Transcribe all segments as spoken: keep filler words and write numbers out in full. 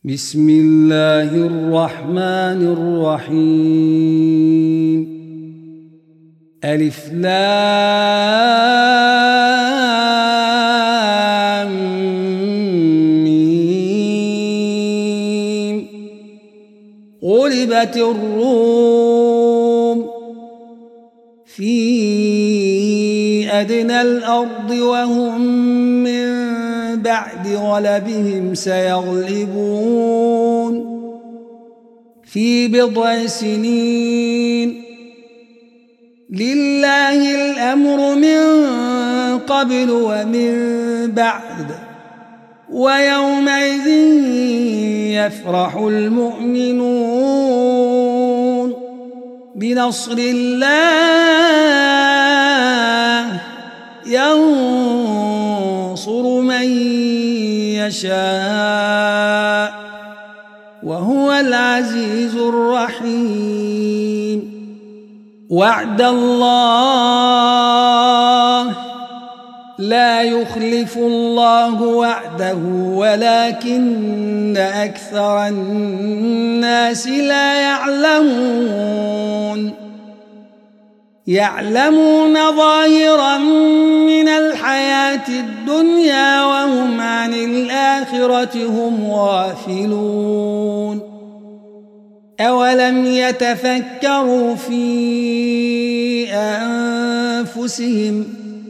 بسم الله الرحمن الرحيم. ألف لام ميم. غلبت الروم في أدنى الأرض وهم من بعد غلبهم سيغلبون في بضع سنين. لله الأمر من قبل ومن بعد ويومئذ يفرح المؤمنون بنصر الله ينصر من يشاء وهو العزيز الرحيم. وعد الله لا يخلف الله وعده ولكن أكثر الناس لا يعلمون. يعلمون ظاهرا من الحياة الدنيا وهم عن الآخرة هم غافلون. أولم يتفكروا في أنفسهم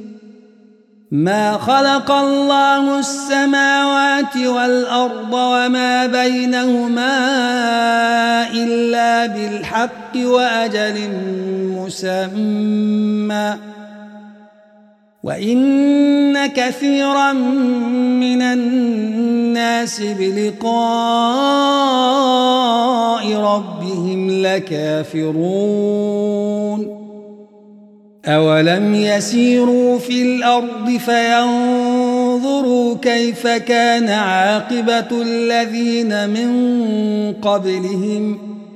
ما خلق الله السماوات والأرض وما بينهما إلا بالحق وأجل مسمى وإن كثيرا من الناس بلقاء ربهم لكافرون. أولم يسيروا في الأرض فينظروا كيف كان عاقبة الذين من قبلهم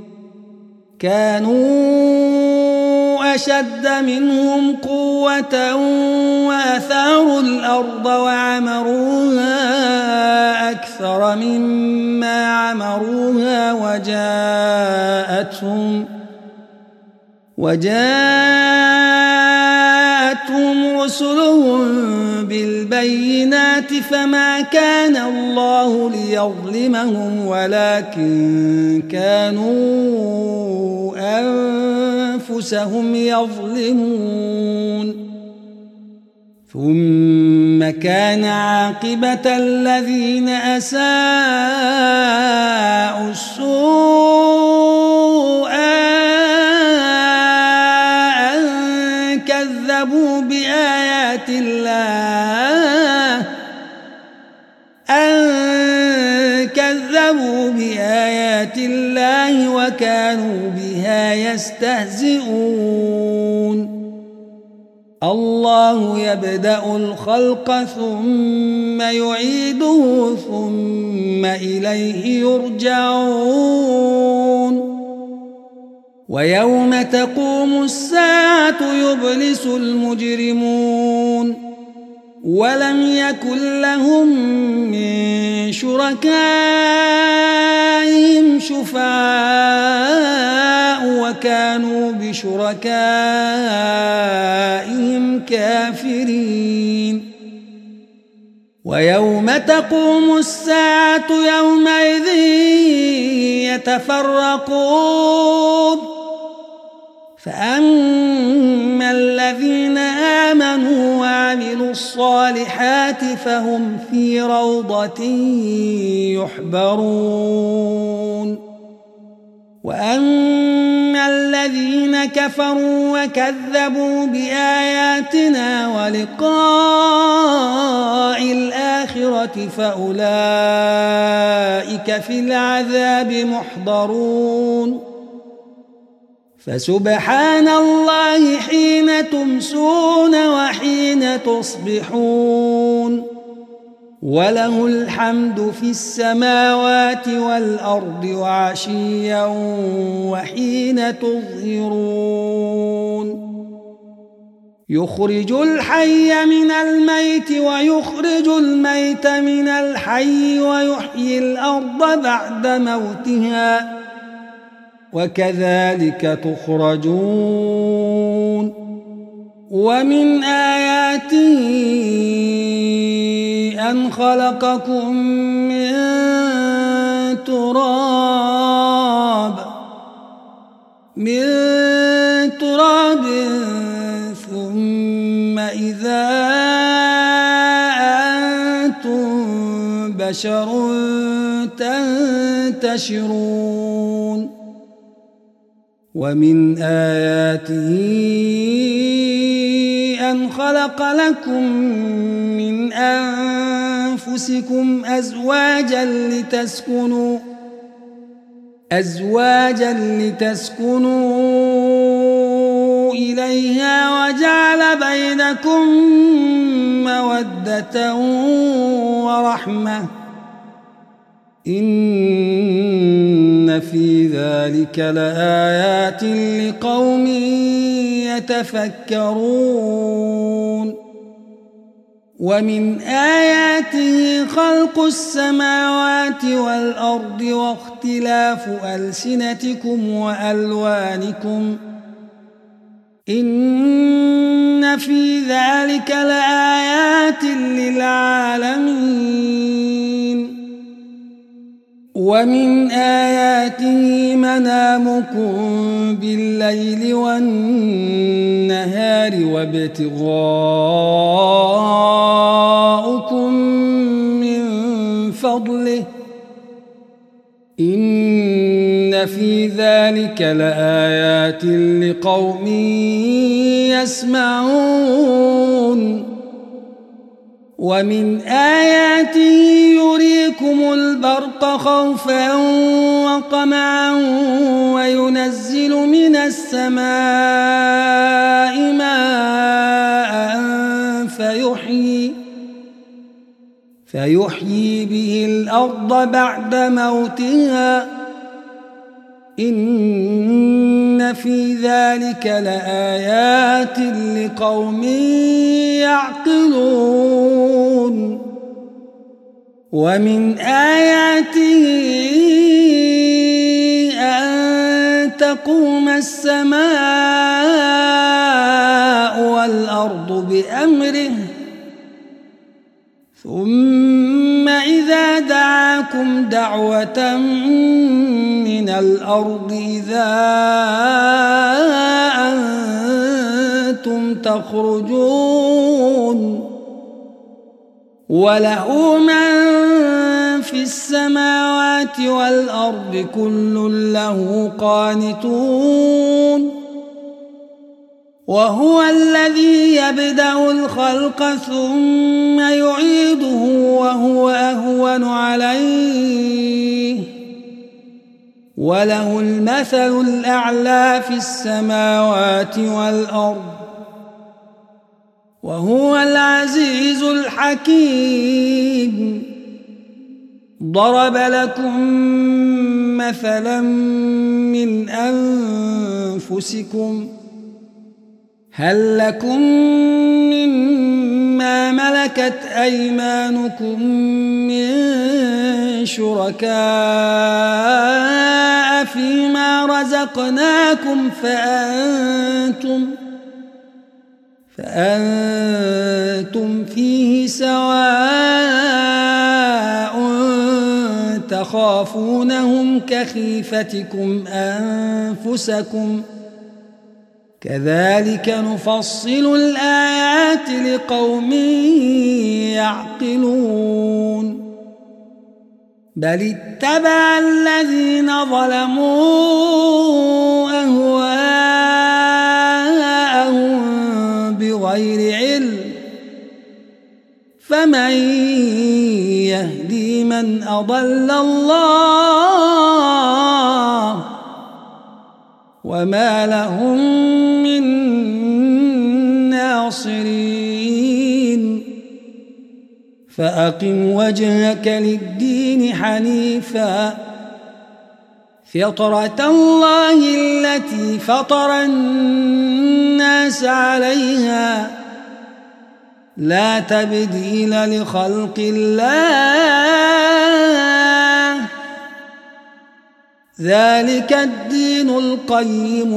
كانوا أشد منهم قوة وأثاروا الأرض وعمروها أكثر مما عمروها وجاءتهم وجاءتهم رسلهم بالبينات فما كان الله ليظلمهم ولكن كانوا أنفسهم يظلمون. ثم كان عاقبة الذين أساءوا السوء كذبوا بآيات الله أن كذبوا بآيات الله وكانوا بها يستهزئون. الله يبدأ الخلق ثم يعيده ثم إليه يرجعون. ويوم تقوم الساعة يبلس المجرمون ولم يكن لهم من شركائهم شفعاء وكانوا بشركائهم كافرين. ويوم تقوم الساعة يومئذ يتفرقون فأما الذين آمنوا وعملوا الصالحات فهم في روضة يحبرون. وأما الذين كفروا وكذبوا بآياتنا ولقاء الآخرة فأولئك في العذاب محضرون. فسبحان الله حين تمسون وحين تصبحون وله الحمد في السماوات والأرض وعشيا وحين تظهرون. يخرج الحي من الميت ويخرج الميت من الحي ويحيي الأرض بعد موتها وكذلك تخرجون ومن آياته أن خلقكم من تراب من تراب ثم إذا أنتم بشر تنتشرون ومن آياته أن خلق لكم من أنفسكم أزواجا لتسكنوا أزواجا لتسكنوا إليها وجعل بينكم مودة ورحمة إن في ذلك لآيات لقوم يتفكرون ومن آياته خلق السماوات والأرض واختلاف ألسنتكم وألوانكم إن في ذلك لآيات للعالمين ومن آياته منامكم بالليل والنهار وابتغاؤكم من فضله إن في ذلك لآيات لقوم يسمعون ومن آياته يريكم البرق خوفا وطمعا وينزل من السماء ماء فيحيي فيحيي به الأرض بعد موتها إن في ذلك لآيات لقوم يعقلون ومن آياته أن تقوم السماء والأرض بأمره ثم إذا دعاكم دعوة من الأرض إذا أنتم تخرجون وله من في السماوات والأرض كل له قانتون وهو الذي يبدأ الخلق ثم يعيده وهو أهون عليه وله المثل الأعلى في السماوات والأرض وهو العزيز الحكيم ضرب لكم مثلا من أنفسكم هل لكم مما ملكت أيمانكم من شركاء فيما رزقناكم فأنتم فأنتم فيه سواء تخافونهم كخيفتكم أنفسكم كذلك نفصل الآيات لقوم يعقلون بل اتبع الذين ظلموا أهواءهم بغير علم فمن يهدي من أضل الله وما لهم من ناصرين فأقم وجهك للدين حنيفا فطرة الله التي فطر الناس عليها لا تبديل لخلق الله ذلك الدين القيم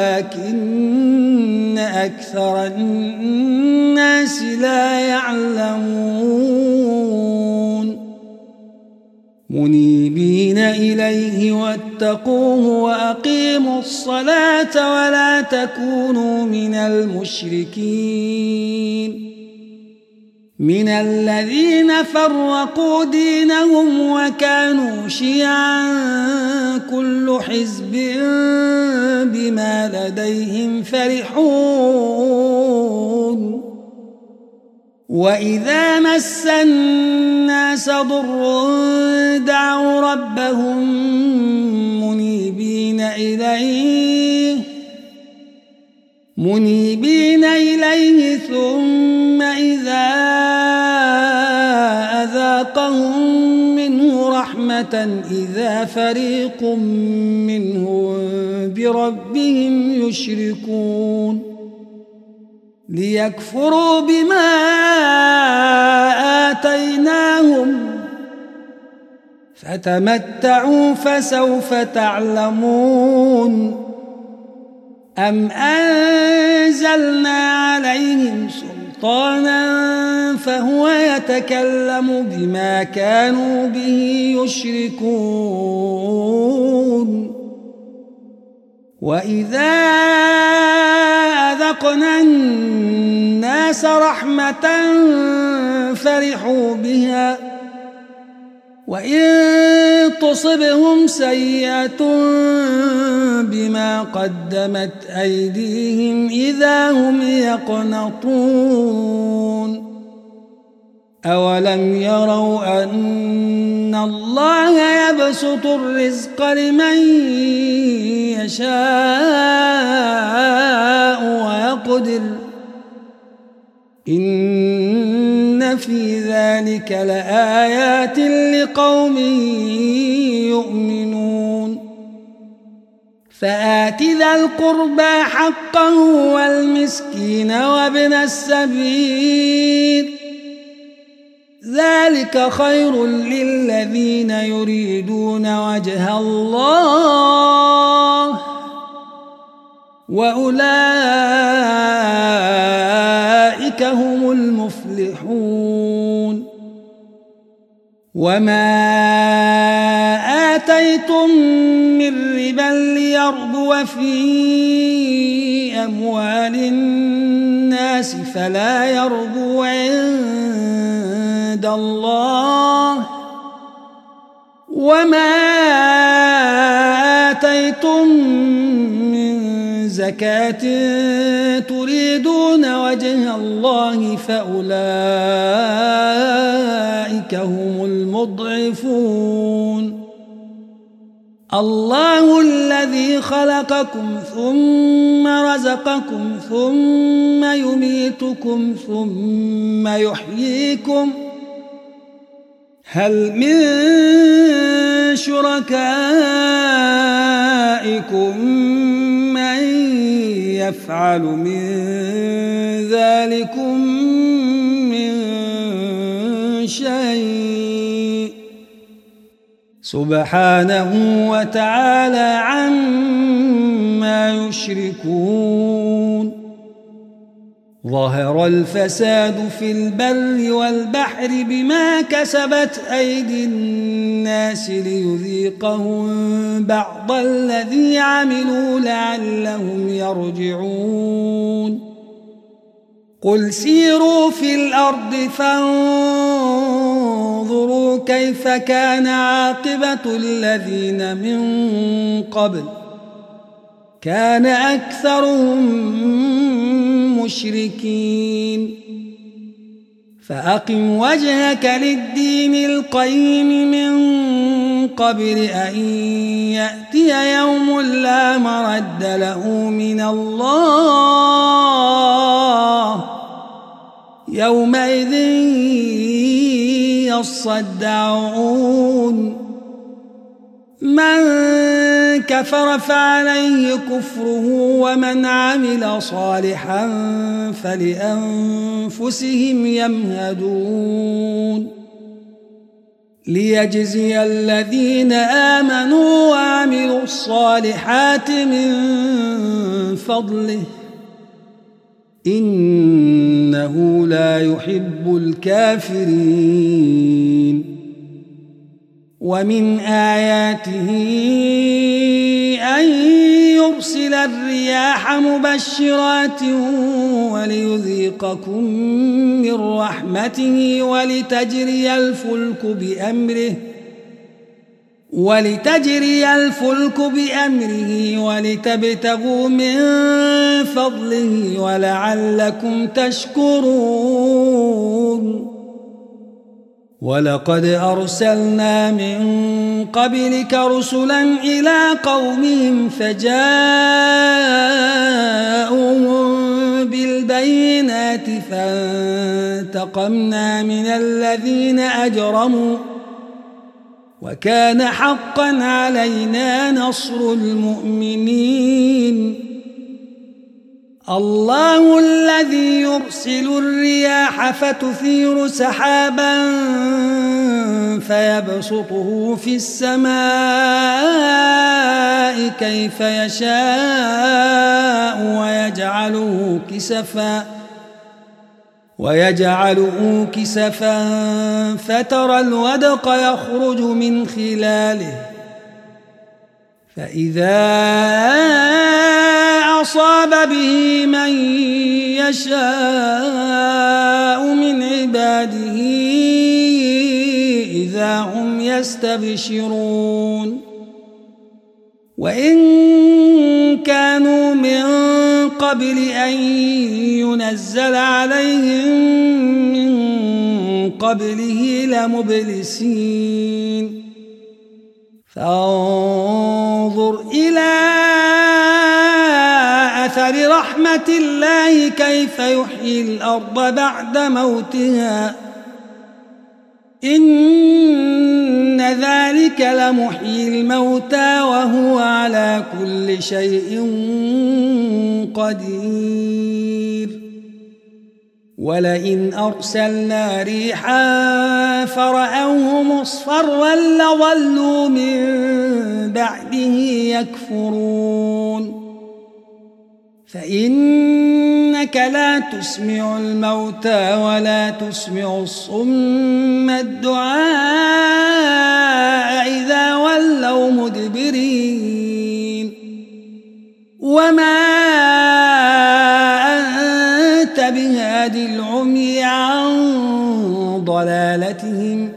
ولكن أكثر الناس لا يعلمون منيبين إليه واتقوه وأقيموا الصلاة ولا تكونوا من المشركين من الذين فرقوا دينهم وكانوا شيعا كل حزب بما لديهم فرحون وإذا مس الناس ضر دعوا ربهم منيبين إليه منيبين إليه ثم إذا أذاقهم منه رحمة إذا فريق منهم بربهم يشركون ليكفروا بما آتيناهم فتمتعوا فسوف تعلمون أم أنزلنا عليهم سلطانا فهو يتكلم بما كانوا به يشركون وإذا أذقنا الناس رحمة فرحوا بها وإن تصبهم سيئة بما قدمت أيديهم إذا هم يقنطون أولم يروا أن الله يبسط الرزق لمن يشاء ويقدر إن في ذلك لآيات لقوم يؤمنون فآت ذا القربى حقه والمسكين وابن السبيل ذلك خير للذين يريدون وجه الله وأولئك هم المفلحون وما آتيتم من ربا ليربو في أموال الناس فلا يربو عند الله وما آتيتم من زكاة تريدون وجه الله فأولئك هم المضعفون الله الذي خلقكم ثم رزقكم ثم يميتكم ثم يحييكم هل من شركائكم من يفعل من ذلكم من شيء سبحانه وتعالى عما يشركون ظهر الفساد في البر والبحر بما كسبت أيدي الناس ليذيقهم بعض الذي عملوا لعلهم يرجعون قل سيروا في الأرض فانظروا كيف كان عاقبة الذين من قبل كان أكثرهم مشركين فأقم وجهك للدين القيم من قبل أن يأتي يوم لا مرد له من الله يومئذ يصدعون من كفر فعليه كفره ومن عمل صالحا فلأنفسهم يمهدون ليجزي الذين آمنوا وعملوا الصالحات من فضله إنه لا يحب الكافرين ومن آياته أن يرسل الرياح مبشرات وليذيقكم من رحمته ولتجري الفلك بأمره ولتجري الفلك بأمره ولتبتغوا من فضله ولعلكم تشكرون ولقد أرسلنا من قبلك رسلا إلى قومهم فجاءوهم بالبينات فانتقمنا من الذين أجرموا وكان حقا علينا نصر المؤمنين الله الذي يرسل الرياح فتثير سحابا فيبسطه في السماء كيف يشاء ويجعله كسفا ويجعله كسفا فترى الودق يخرج من خلاله فإذا أصاب به من يشاء من عباده إذا هم يستبشرون وإن كانوا من قبل أن ينزل عليهم من قبله لمبلسين فانظر إلى أثر رحمة الله كيف يحيي الأرض بعد موتها إن ذلك لمحيي الموتى وهو على كل شيء قدير ولئن أرسلنا ريحا فرأوه مصفرا لظلوا من بعده يكفرون فإنك لا تسمع الموتى ولا تسمع الصم الدعاء إذا ولوا مدبرين وما أنت بهادي العمي عن ضلالتهم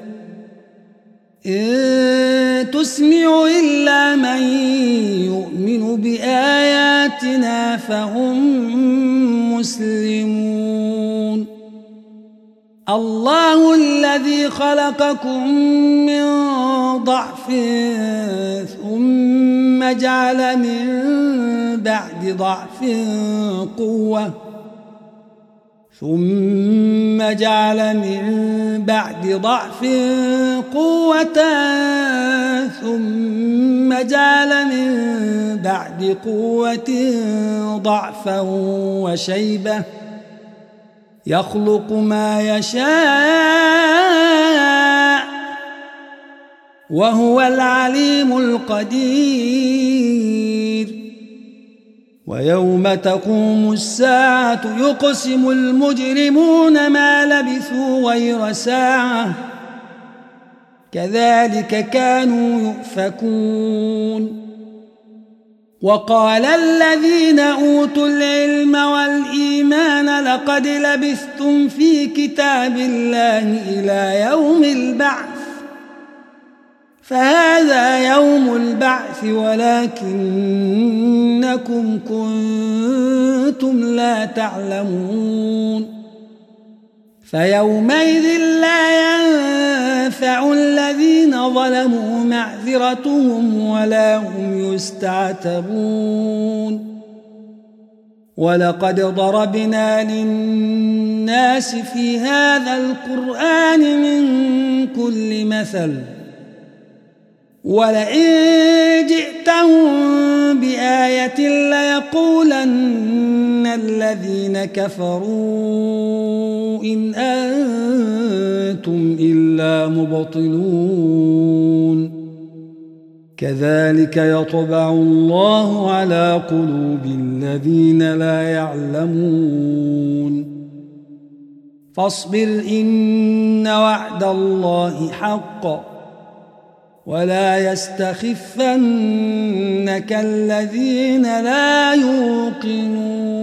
إن تسمع إلا من يؤمن بآياتنا فهم مسلمون الله الذي خلقكم من ضعف ثم جعل من بعد ضعف قوة ثم جعل من بعد ضعف قوة ثم جعل من بعد قوة ضعفا وشيبة يخلق ما يشاء وهو العليم القدير ويوم تقوم الساعة يقسم المجرمون ما لبثوا غير ساعة كذلك كانوا يؤفكون وقال الذين أوتوا العلم والإيمان لقد لبثتم في كتاب الله إلى يوم البعث فهذا يوم البعث ولكنكم كنتم لا تعلمون فيومئذ لا ينفع الذين ظلموا معذرتهم ولا هم يستعتبون ولقد ضربنا للناس في هذا القرآن من كل مثل ولئن جئتهم بآية ليقولن الذين كفروا إن أنتم إلا مبطلون كذلك يطبع الله على قلوب الذين لا يعلمون فاصبر إن وعد الله حق ولا يستخفنك الذين لا يوقنون